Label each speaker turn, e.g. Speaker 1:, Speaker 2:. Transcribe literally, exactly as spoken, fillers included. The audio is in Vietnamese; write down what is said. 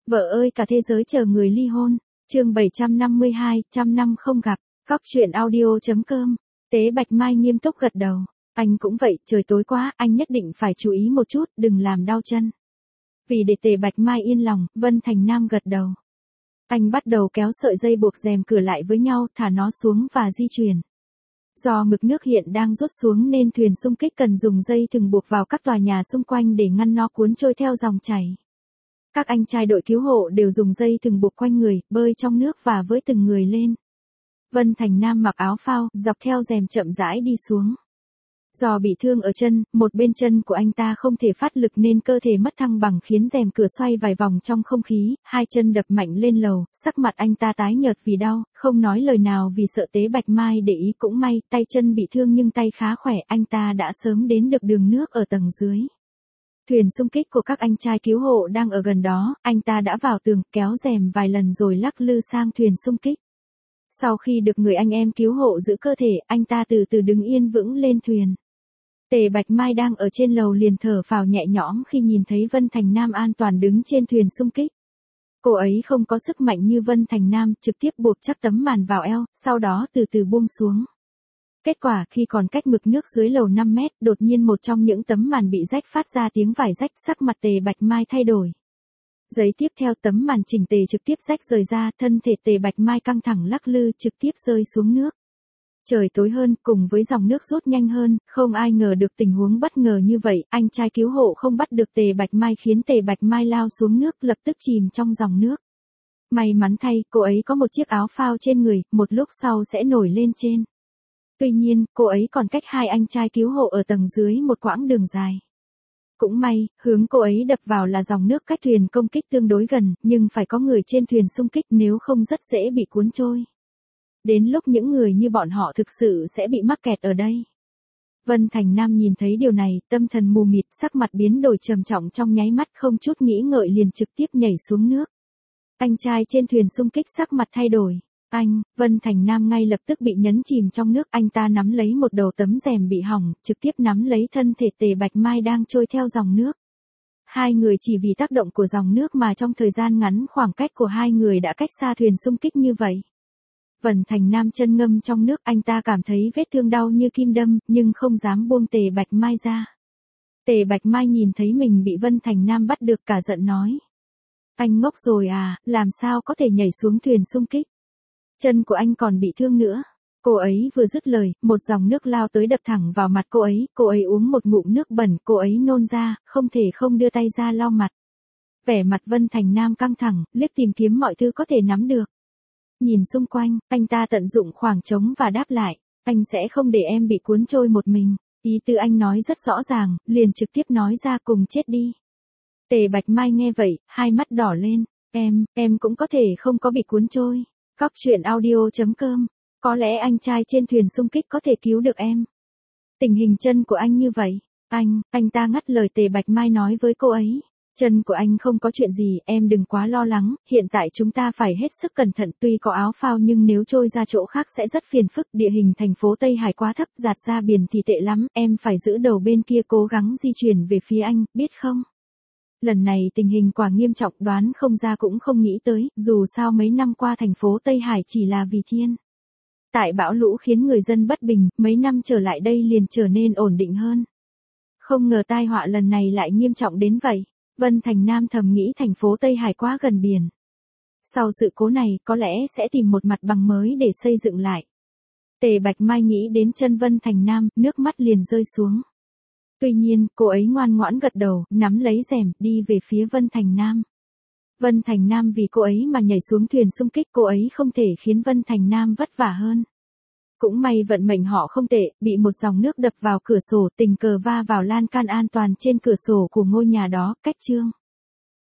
Speaker 1: Vợ ơi cả thế giới chờ người ly hôn. Chương bảy trăm năm mươi hai, trăm năm không gặp. Góc truyện audio.com. Tế Bạch Mai nghiêm túc gật đầu. Anh cũng vậy, trời tối quá, anh nhất định phải chú ý một chút, đừng làm đau chân. Vì để Tề Bạch Mai yên lòng, Vân Thành Nam gật đầu. Anh bắt đầu kéo sợi dây buộc rèm cửa lại với nhau, thả nó xuống và di chuyển. Do mực nước hiện đang rút xuống nên thuyền xung kích cần dùng dây thừng buộc vào các tòa nhà xung quanh để ngăn nó cuốn trôi theo dòng chảy. Các anh trai đội cứu hộ đều dùng dây thừng buộc quanh người, bơi trong nước và với từng người lên. Vân Thành Nam mặc áo phao, dọc theo rèm chậm rãi đi xuống. Do bị thương ở chân, một bên chân của anh ta không thể phát lực nên cơ thể mất thăng bằng khiến rèm cửa xoay vài vòng trong không khí, hai chân đập mạnh lên lầu, sắc mặt anh ta tái nhợt vì đau, không nói lời nào vì sợ Tế Bạch Mai để ý. Cũng may, tay chân bị thương nhưng tay khá khỏe, anh ta đã sớm đến được đường nước ở tầng dưới. Thuyền xung kích của các anh trai cứu hộ đang ở gần đó, anh ta đã vào tường, kéo rèm vài lần rồi lắc lư sang thuyền xung kích. Sau khi được người anh em cứu hộ giữ cơ thể, anh ta từ từ đứng yên vững lên thuyền. Tề Bạch Mai đang ở trên lầu liền thở phào nhẹ nhõm khi nhìn thấy Vân Thành Nam an toàn đứng trên thuyền xung kích. Cô ấy không có sức mạnh như Vân Thành Nam, trực tiếp buộc chắc tấm màn vào eo, sau đó từ từ buông xuống. Kết quả khi còn cách mực nước dưới lầu năm mét, đột nhiên một trong những tấm màn bị rách phát ra tiếng vải rách, sắc mặt Tề Bạch Mai thay đổi. Giây tiếp theo tấm màn chỉnh tề trực tiếp rách rời ra, thân thể Tề Bạch Mai căng thẳng lắc lư trực tiếp rơi xuống nước. Trời tối hơn, cùng với dòng nước rút nhanh hơn, không ai ngờ được tình huống bất ngờ như vậy, anh trai cứu hộ không bắt được Tề Bạch Mai khiến Tề Bạch Mai lao xuống nước lập tức chìm trong dòng nước. May mắn thay, cô ấy có một chiếc áo phao trên người, một lúc sau sẽ nổi lên trên. Tuy nhiên, cô ấy còn cách hai anh trai cứu hộ ở tầng dưới một quãng đường dài. Cũng may, hướng cô ấy đập vào là dòng nước cách thuyền công kích tương đối gần, nhưng phải có người trên thuyền xung kích nếu không rất dễ bị cuốn trôi. Đến lúc những người như bọn họ thực sự sẽ bị mắc kẹt ở đây. Vân Thành Nam nhìn thấy điều này, tâm thần mù mịt, sắc mặt biến đổi trầm trọng trong nháy mắt, không chút nghĩ ngợi liền trực tiếp nhảy xuống nước. Anh trai trên thuyền xung kích sắc mặt thay đổi. Anh, Vân Thành Nam ngay lập tức bị nhấn chìm trong nước, anh ta nắm lấy một đầu tấm rèm bị hỏng, trực tiếp nắm lấy thân thể Tề Bạch Mai đang trôi theo dòng nước. Hai người chỉ vì tác động của dòng nước mà trong thời gian ngắn khoảng cách của hai người đã cách xa thuyền xung kích như vậy. Vân Thành Nam chân ngâm trong nước, anh ta cảm thấy vết thương đau như kim đâm, nhưng không dám buông Tề Bạch Mai ra. Tề Bạch Mai nhìn thấy mình bị Vân Thành Nam bắt được cả giận nói. Anh ngốc rồi à, làm sao có thể nhảy xuống thuyền xung kích? Chân của anh còn bị thương nữa. Cô ấy vừa dứt lời, một dòng nước lao tới đập thẳng vào mặt cô ấy, cô ấy uống một ngụm nước bẩn, cô ấy nôn ra, không thể không đưa tay ra lau mặt. Vẻ mặt Vân Thành Nam căng thẳng, liếc tìm kiếm mọi thứ có thể nắm được. Nhìn xung quanh, anh ta tận dụng khoảng trống và đáp lại, anh sẽ không để em bị cuốn trôi một mình. Ý tư anh nói rất rõ ràng, liền trực tiếp nói ra cùng chết đi. Tề Bạch Mai nghe vậy, hai mắt đỏ lên, em, em cũng có thể không có bị cuốn trôi. Góc truyện audio.com. Có lẽ anh trai trên thuyền xung kích có thể cứu được em. Tình hình chân của anh như vậy. Anh, anh ta ngắt lời Tề Bạch Mai nói với cô ấy. Chân của anh không có chuyện gì, em đừng quá lo lắng, hiện tại chúng ta phải hết sức cẩn thận, tuy có áo phao nhưng nếu trôi ra chỗ khác sẽ rất phiền phức, địa hình thành phố Tây Hải quá thấp, dạt ra biển thì tệ lắm, em phải giữ đầu bên kia cố gắng di chuyển về phía anh, biết không? Lần này tình hình quả nghiêm trọng, đoán không ra cũng không nghĩ tới, dù sao mấy năm qua thành phố Tây Hải chỉ là vì thiên tại bão lũ khiến người dân bất bình, mấy năm trở lại đây liền trở nên ổn định hơn. Không ngờ tai họa lần này lại nghiêm trọng đến vậy. Vân Thành Nam thầm nghĩ thành phố Tây Hải quá gần biển. Sau sự cố này, có lẽ sẽ tìm một mặt bằng mới để xây dựng lại. Tề Bạch Mai nghĩ đến chân Vân Thành Nam, nước mắt liền rơi xuống. Tuy nhiên, cô ấy ngoan ngoãn gật đầu, nắm lấy rèm, đi về phía Vân Thành Nam. Vân Thành Nam vì cô ấy mà nhảy xuống thuyền xung kích, cô ấy không thể khiến Vân Thành Nam vất vả hơn. Cũng may vận mệnh họ không tệ, bị một dòng nước đập vào cửa sổ, tình cờ va vào lan can an toàn trên cửa sổ của ngôi nhà đó, cách chương.